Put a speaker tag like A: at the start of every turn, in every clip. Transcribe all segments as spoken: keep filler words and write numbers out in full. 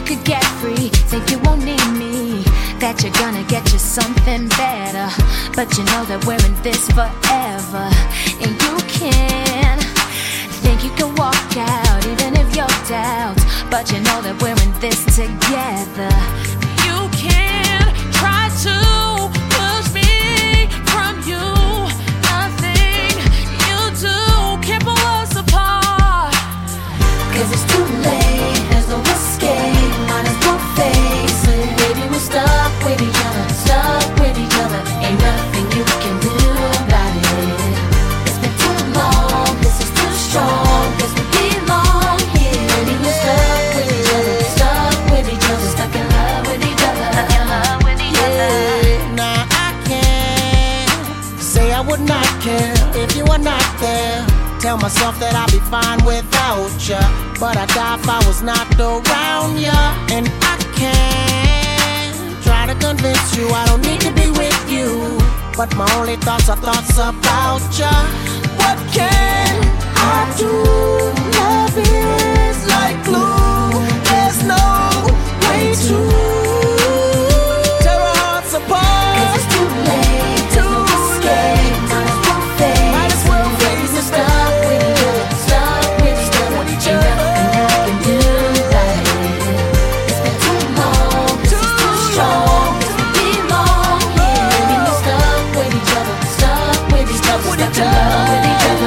A: you could get free, think you won't need me, that you're gonna get you something better. But you know that we're in this forever, and you can think you can walk out even if you're doubt, but you know that we're in this together. You can try to push me from you, nothing you do can pull us apart. Cause it's too late, there's no escape, might as well face it. Baby, we're stuck with each other, stuck with each other, ain't nothing you can do about it. It's been too long, this is too strong, guess we belong here. Baby, we're stuck with each other, stuck with each other, stuck in love with each other, stuck in love with each other.
B: Yeah, now I can't say I would not care if you were not there. Tell myself that I'll be fine without ya, but I die if I was not around ya. And I can't try to convince you I don't need to be with you, but my only thoughts are thoughts about ya. What can I do? Love is like glue, there's no way to tear our hearts apart.
A: Cause it's too late, there's no escape, might as well face it. We're stuck with each other, stuck with each other, ain't nothing I can do about it. It's been too long, this is too strong, guess we belong here. Baby, we're stuck with each other, stuck with each other, stuck in love with each other.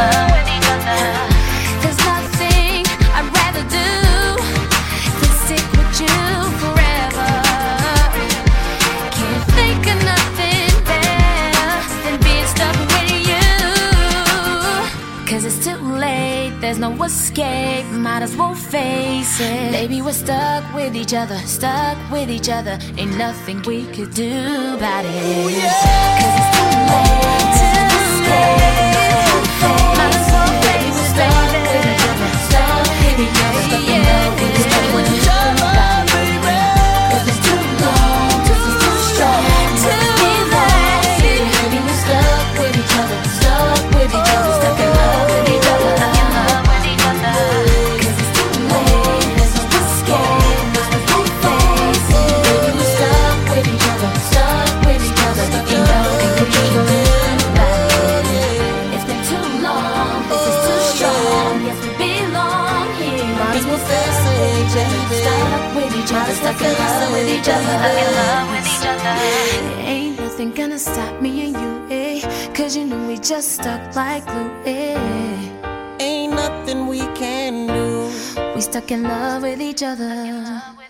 A: There's nothing I'd rather do than stick with you forever. Can't think of nothing better than being stuck with you. Cause it's too late, there's no escape, might as well face it. Baby, we're stuck with each other, stuck with each other, ain't nothing we could do about it. Cause it's too late to escape, might as well face it. Stuck with each other, stuck with each other, stuck in love with each other, what you do about it. Cause it's too long, this is too strong, to be late. Baby, we're stuck with each other, stuck with each other, stuck in love with each other, stuck in love with each other. Cause it's too late, there's no escape, might as well face it. Baby, we're stuck with each other, stuck with each other, stuck in love with each other. It's been too long, this is too strong, yes we belong here.
B: Might as well face it, yeah.
A: Stuck with each other, stuck in love with each other, stuck in love with each other. Ain't nothing gonna stop me and you, eh? Cause you know we just stuck like glue, eh?
B: Ain't nothing we can do.
A: We stuck in love with each other.